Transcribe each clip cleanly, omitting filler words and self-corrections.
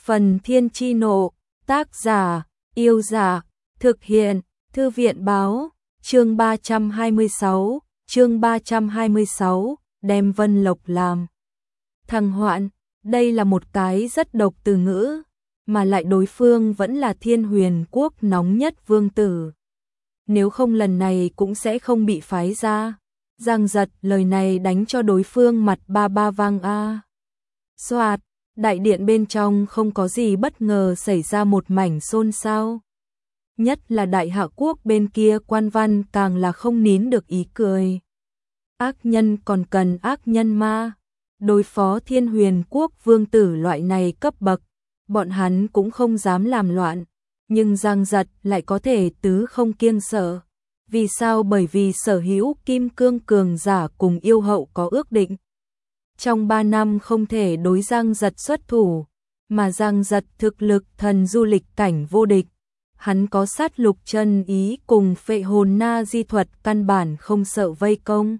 Phần Thiên Chi Nộ, tác giả, Yêu Giả, thực hiện, Thư viện Báo, chương 326, đem Vân Lộc làm thằng hoạn. Đây là một cái rất độc từ ngữ, mà lại đối phương vẫn là Thiên Huyền Quốc nóng nhất vương tử. Nếu không lần này cũng sẽ không bị phái ra. Giang Giật lời này đánh cho đối phương mặt ba ba vang a. Soạt, đại điện bên trong không có gì bất ngờ xảy ra, một mảnh xôn xao. Nhất là Đại Hạ Quốc bên kia quan văn càng là không nín được ý cười. Ác nhân còn cần ác nhân ma. Đối phó Thiên Huyền Quốc vương tử loại này cấp bậc, bọn hắn cũng không dám làm loạn. Nhưng Giang Giật lại có thể tứ không kiêng sợ. Vì sao? Bởi vì sở hữu kim cương cường giả cùng yêu hậu có ước định. Trong 3 năm không thể đối Giang Giật xuất thủ, mà Giang Giật thực lực thần du lịch cảnh vô địch. Hắn có sát lục chân ý cùng phệ hồn na di thuật, căn bản không sợ vây công.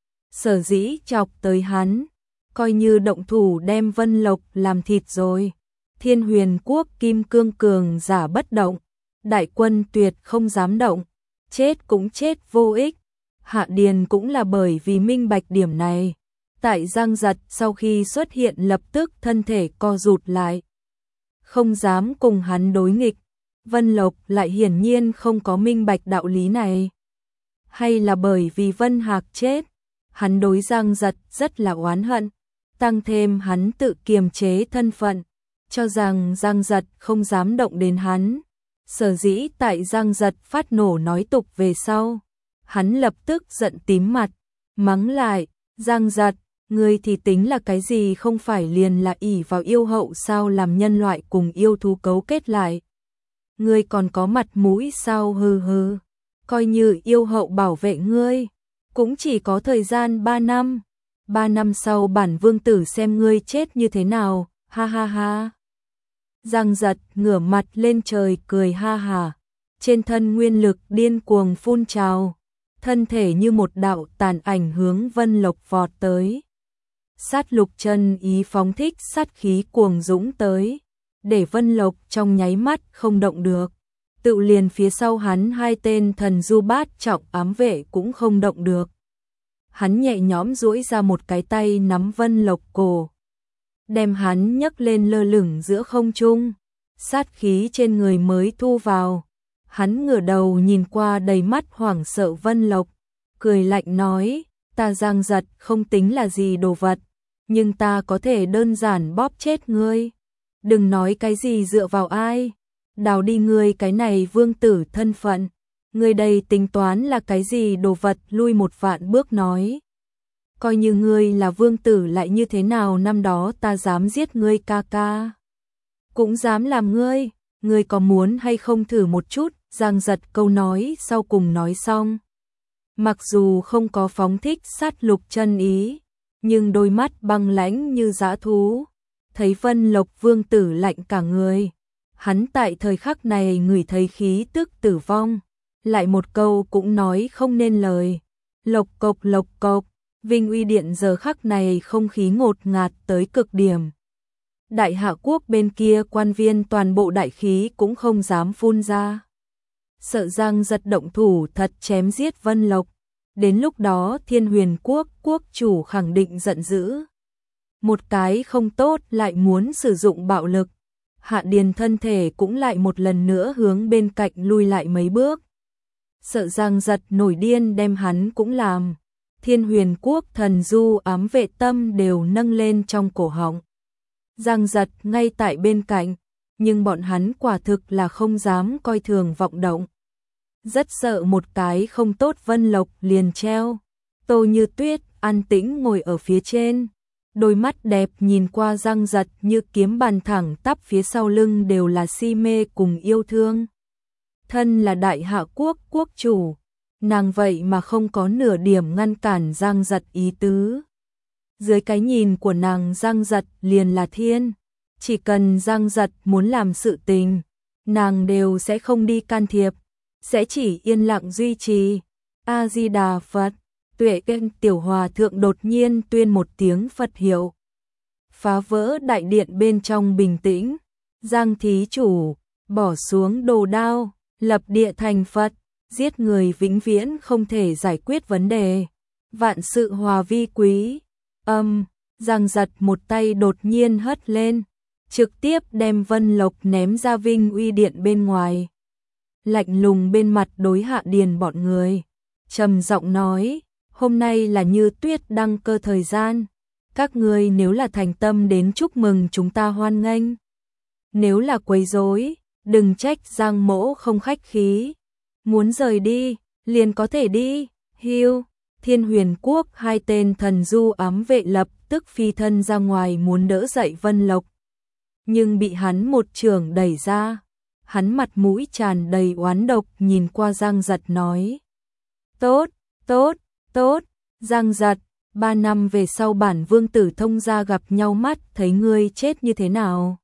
Sở dĩ chọc tới hắn, coi như động thủ đem Vân Lộc làm thịt rồi. Thiên Huyền Quốc kim cương cường giả bất động, đại quân tuyệt không dám động, chết cũng chết vô ích. Hạ Điền cũng là bởi vì minh bạch điểm này. Tại Giang Giật sau khi xuất hiện lập tức thân thể co rụt lại, không dám cùng hắn đối nghịch. Vân Lộc lại hiển nhiên không có minh bạch đạo lý này. Hay là bởi vì Vân Hạc chết, hắn đối Giang Giật rất là oán hận, tăng thêm hắn tự kiềm chế thân phận, cho rằng Giang Giật không dám động đến hắn. Sở dĩ tại Giang Giật phát nổ nói tục về sau, hắn lập tức giận tím mặt, mắng lại, Giang Giật, ngươi thì tính là cái gì, không phải liền là ỷ vào yêu hậu sao, làm nhân loại cùng yêu thú cấu kết lại. Ngươi còn có mặt mũi sao, hừ hừ, coi như yêu hậu bảo vệ ngươi, cũng chỉ có thời gian 3 năm. 3 năm sau bản vương tử xem ngươi chết như thế nào, ha ha ha. Giang Giật ngửa mặt lên trời cười ha hà, trên thân nguyên lực điên cuồng phun trào, thân thể như một đạo tàn ảnh hướng Vân Lộc vọt tới. Sát lục chân ý phóng thích sát khí cuồng dũng tới, để Vân Lộc trong nháy mắt không động được. Tự liền phía sau hắn 2 tên thần du bát trọng ám vệ cũng không động được. Hắn nhẹ nhõm duỗi ra một cái tay nắm Vân Lộc cổ, đem hắn nhấc lên lơ lửng giữa không trung. Sát khí trên người mới thu vào, hắn ngửa đầu nhìn qua đầy mắt hoảng sợ Vân Lộc, cười lạnh nói, ta Giang Giật không tính là gì đồ vật, nhưng ta có thể đơn giản bóp chết ngươi. Đừng nói cái gì dựa vào ai, đào đi ngươi cái này vương tử thân phận, ngươi đây tính toán là cái gì đồ vật, lui một vạn bước nói. Coi như ngươi là vương tử lại như thế nào, năm đó ta dám giết ngươi ca ca, cũng dám làm ngươi có muốn hay không thử một chút. Giang Giật câu nói sau cùng nói xong, mặc dù không có phóng thích sát lục chân ý, nhưng đôi mắt băng lãnh như dã thú, thấy Vân Lộc vương tử lạnh cả người. Hắn tại thời khắc này ngửi thấy khí tức tử vong, lại một câu cũng nói không nên lời. Lộc cộc, Vinh Uy Điện giờ khắc này không khí ngột ngạt tới cực điểm. Đại Hạ Quốc bên kia quan viên toàn bộ đại khí cũng không dám phun ra, sợ Giang Giật động thủ thật chém giết Vân Lộc. Đến lúc đó Thiên Huyền Quốc quốc chủ khẳng định giận dữ, một cái không tốt lại muốn sử dụng bạo lực. Hạ Điền thân thể cũng lại một lần nữa hướng bên cạnh lui lại mấy bước, sợ Giang Giật nổi điên đem hắn cũng làm. Thiên Huyền Quốc thần du ám vệ tâm đều nâng lên trong cổ họng. Giang Giật ngay tại bên cạnh, nhưng bọn hắn quả thực là không dám coi thường vọng động. Rất sợ một cái không tốt Vân Lộc liền treo. Tô Như Tuyết an tĩnh ngồi ở phía trên, đôi mắt đẹp nhìn qua Giang Giật như kiếm bàn thẳng tắp, phía sau lưng đều là si mê cùng yêu thương. Thân là Đại Hạ Quốc quốc chủ, nàng vậy mà không có nửa điểm ngăn cản Giang Giật ý tứ. Dưới cái nhìn của nàng, Giang Giật liền là thiên, chỉ cần Giang Giật muốn làm sự tình, nàng đều sẽ không đi can thiệp, sẽ chỉ yên lặng duy trì. A Di Đà Phật. Tuệ Kênh tiểu hòa thượng đột nhiên tuyên một tiếng Phật hiệu, phá vỡ đại điện bên trong bình tĩnh. Giang thí chủ, bỏ xuống đồ đao, lập địa thành Phật, giết người vĩnh viễn không thể giải quyết vấn đề. Vạn sự hòa vi quý. Giang Giật một tay đột nhiên hất lên, trực tiếp đem Vân Lộc ném ra Vinh Uy Điện bên ngoài. Lạnh lùng bên mặt đối Hạ Điền bọn người, trầm giọng nói, hôm nay là như tuyết đăng cơ thời gian, các ngươi nếu là thành tâm đến chúc mừng chúng ta hoan nghênh. Nếu là quấy rối, đừng trách Giang mỗ không khách khí. Muốn rời đi, liền có thể đi. Hưu, Thiên Huyền Quốc hai tên thần du ám vệ lập tức phi thân ra ngoài muốn đỡ dậy Vân Lộc. Nhưng bị hắn một chưởng đẩy ra. Hắn mặt mũi tràn đầy oán độc nhìn qua Giang Giật nói. Tốt, tốt, tốt, Giang Giật, 3 năm về sau bản vương tử thông gia gặp nhau mắt thấy ngươi chết như thế nào.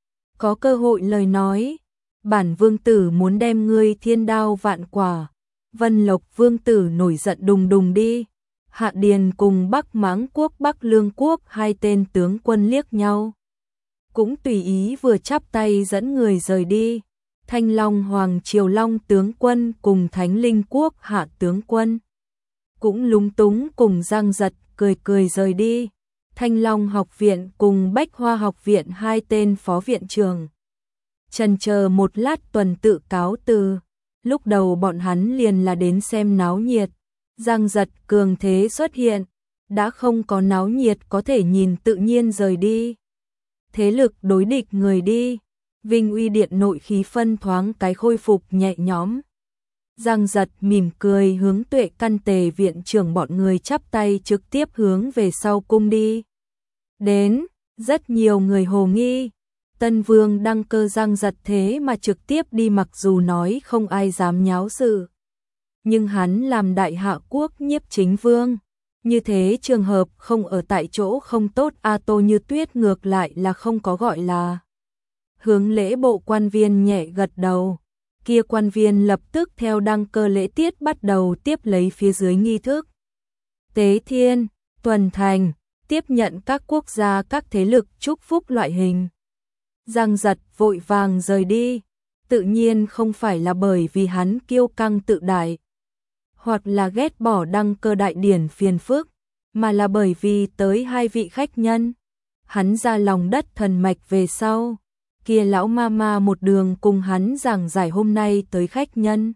Có cơ hội lời nói, bản vương tử muốn đem ngươi thiên đao vạn quả. Vân Lộc vương tử nổi giận đùng đùng đi. Hạ Điền cùng Bắc Mãng Quốc Bắc Lương Quốc hai tên tướng quân liếc nhau. Cũng tùy ý vừa chắp tay dẫn người rời đi. Thanh Long Hoàng Triều Long tướng quân cùng Thánh Linh Quốc Hạ tướng quân cũng lúng túng cùng Giang Giật cười cười rời đi. Thanh Long học viện cùng Bách Hoa học viện hai tên phó viện trưởng chần chờ một lát tuần tự cáo từ. Lúc đầu bọn hắn liền là đến xem náo nhiệt. Giang Giật cường thế xuất hiện, đã không có náo nhiệt có thể nhìn tự nhiên rời đi. Thế lực đối địch người đi. Vinh Uy Điện nội khí phân thoáng cái khôi phục nhẹ nhõm. Giang Giật mỉm cười hướng Tuệ Căn Tề viện trưởng bọn người chắp tay trực tiếp hướng về sau cung đi. Đến, rất nhiều người hồ nghi. Tân Vương đăng cơ Giang Giật thế mà trực tiếp đi, mặc dù nói không ai dám nháo sự. Nhưng hắn làm Đại Hạ Quốc nhiếp chính vương. Như thế trường hợp không ở tại chỗ không tốt. Tô Như Tuyết ngược lại là không có gọi là. Hướng lễ bộ quan viên nhẹ gật đầu. Kia quan viên lập tức theo đăng cơ lễ tiết bắt đầu tiếp lấy phía dưới nghi thức. Tế thiên, tuần thành, tiếp nhận các quốc gia các thế lực chúc phúc loại hình. Giang Giật vội vàng rời đi. Tự nhiên không phải là bởi vì hắn kiêu căng tự đại, hoặc là ghét bỏ đăng cơ đại điển phiền phức, mà là bởi vì tới hai vị khách nhân. Hắn ra lòng đất thần mạch về sau. Kia lão mama một đường cùng hắn giảng giải hôm nay tới khách nhân.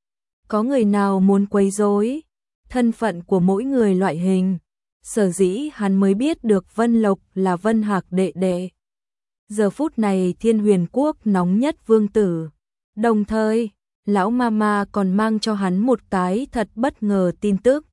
Có người nào muốn quấy rối, thân phận của mỗi người loại hình. Sở dĩ hắn mới biết được Vân Lộc là Vân Hạc đệ đệ. Giờ phút này Thiên Huyền Quốc nóng nhất vương tử. Đồng thời, lão mama còn mang cho hắn một cái thật bất ngờ tin tức.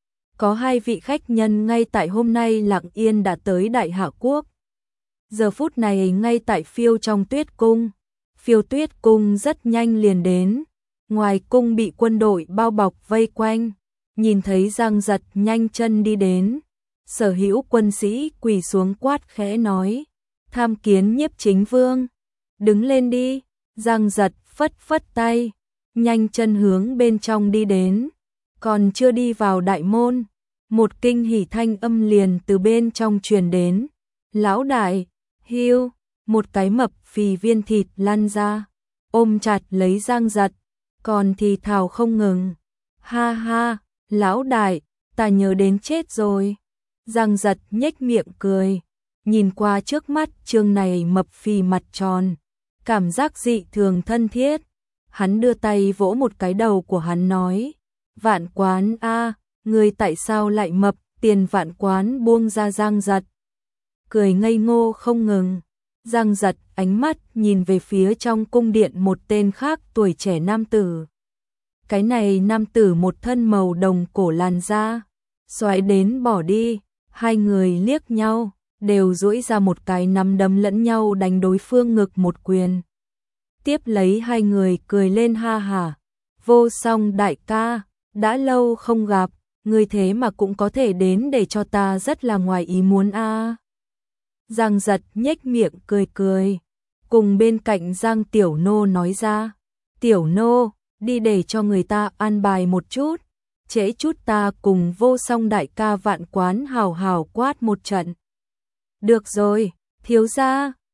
Có hai vị khách nhân ngay tại hôm nay lặng yên đã tới Đại Hạ Quốc. Giờ phút này ngay tại phiêu trong tuyết cung. Phiêu tuyết cung rất nhanh liền đến. Ngoài cung bị quân đội bao bọc vây quanh. Nhìn thấy Giang Giật nhanh chân đi đến. Sở hữu quân sĩ quỳ xuống quát khẽ nói. Tham kiến nhiếp chính vương. Đứng lên đi. Giang Giật phất phất tay. Nhanh chân hướng bên trong đi đến. Còn chưa đi vào đại môn. Một kinh hỉ thanh âm liền từ bên trong truyền đến. Lão đại. Hiu, một cái mập phì viên thịt lăn ra, ôm chặt lấy Giang Giật, còn thì thào không ngừng. Ha ha, lão đại, ta nhớ đến chết rồi. Giang Giật nhếch miệng cười, nhìn qua trước mắt trương này mập phì mặt tròn, cảm giác dị thường thân thiết. Hắn đưa tay vỗ một cái đầu của hắn nói, Vạn Quán a, ngươi tại sao lại mập? Tiền Vạn Quán buông ra Giang Giật, cười ngây ngô không ngừng. Giang Giật ánh mắt nhìn về phía trong cung điện một tên khác tuổi trẻ nam tử. Cái này nam tử một thân màu đồng cổ làn da, xoáy đến bỏ đi, hai người liếc nhau, đều duỗi ra một cái nắm đấm lẫn nhau đánh đối phương ngực một quyền. Tiếp lấy hai người cười lên ha hả. Vô Song đại ca, đã lâu không gặp, ngươi thế mà cũng có thể đến để cho ta rất là ngoài ý muốn a. Giang Giật nhếch miệng cười cười, cùng bên cạnh Giang Tiểu Nô nói ra, Tiểu Nô, đi để cho người ta an bài một chút, trễ chút ta cùng Vô Song đại ca Vạn Quán hào hào quát một trận. Được rồi, thiếu gia,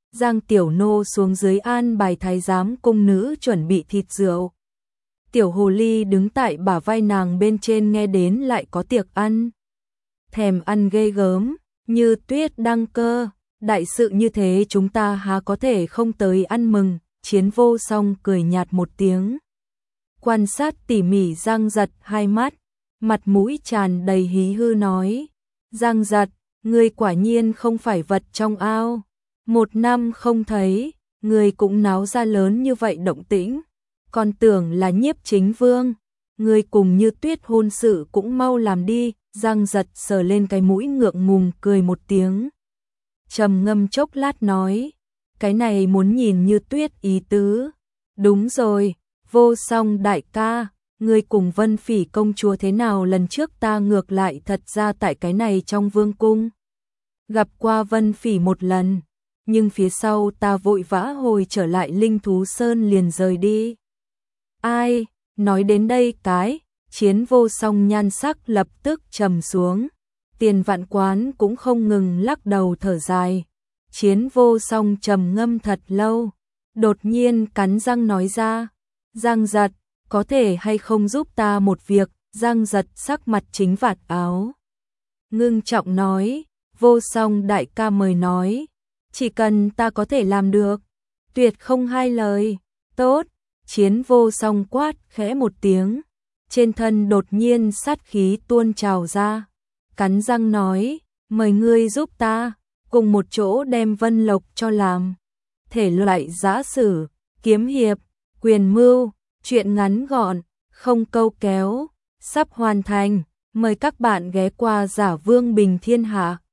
Giang tiểu nô xuống dưới an bài thái giám cung nữ chuẩn bị thịt rượu. Tiểu hồ ly đứng tại bả vai nàng bên trên nghe đến lại có tiệc ăn. Thèm ăn ghê gớm, Như Tuyết đăng cơ, đại sự như thế chúng ta há có thể không tới ăn mừng. Chiến Vô Song cười nhạt một tiếng. Quan sát tỉ mỉ Giang Giật hai mắt, mặt mũi tràn đầy hí hư nói. Giang Giật, ngươi quả nhiên không phải vật trong ao. 1 năm không thấy, ngươi cũng náo ra lớn như vậy động tĩnh. Còn tưởng là Nhiếp Chính Vương, ngươi cùng Như Tuyết hôn sự cũng mau làm đi. Giang Giật sờ lên cái mũi ngượng ngùng cười một tiếng. Trầm ngâm chốc lát nói, cái này muốn nhìn Như Tuyết ý tứ. Đúng rồi, Vô Song đại ca, ngươi cùng Vân Phỉ công chúa thế nào? Lần trước ta ngược lại thật ra tại cái này trong vương cung gặp qua Vân Phỉ một lần, nhưng phía sau ta vội vã hồi trở lại Linh Thú Sơn liền rời đi. Ai? Nói đến đây cái, Chiến Vô Song nhan sắc lập tức trầm xuống. Tiền Vạn Quán cũng không ngừng lắc đầu thở dài. Chiến Vô Song trầm ngâm thật lâu, đột nhiên cắn răng nói ra, Giang Giật, có thể hay không giúp ta một việc? Giang Giật sắc mặt chính vạt áo, ngưng trọng nói, Vô Song đại ca mời nói, chỉ cần ta có thể làm được, tuyệt không hai lời. Tốt. Chiến Vô Song quát khẽ một tiếng, trên thân đột nhiên sát khí tuôn trào ra, cắn răng nói, mời ngươi giúp ta, cùng một chỗ đem Vân Lộc cho làm. Thể loại giã sử, kiếm hiệp, quyền mưu, truyện ngắn gọn, không câu kéo, sắp hoàn thành, mời các bạn ghé qua Giả Vương Bình Thiên Hạ.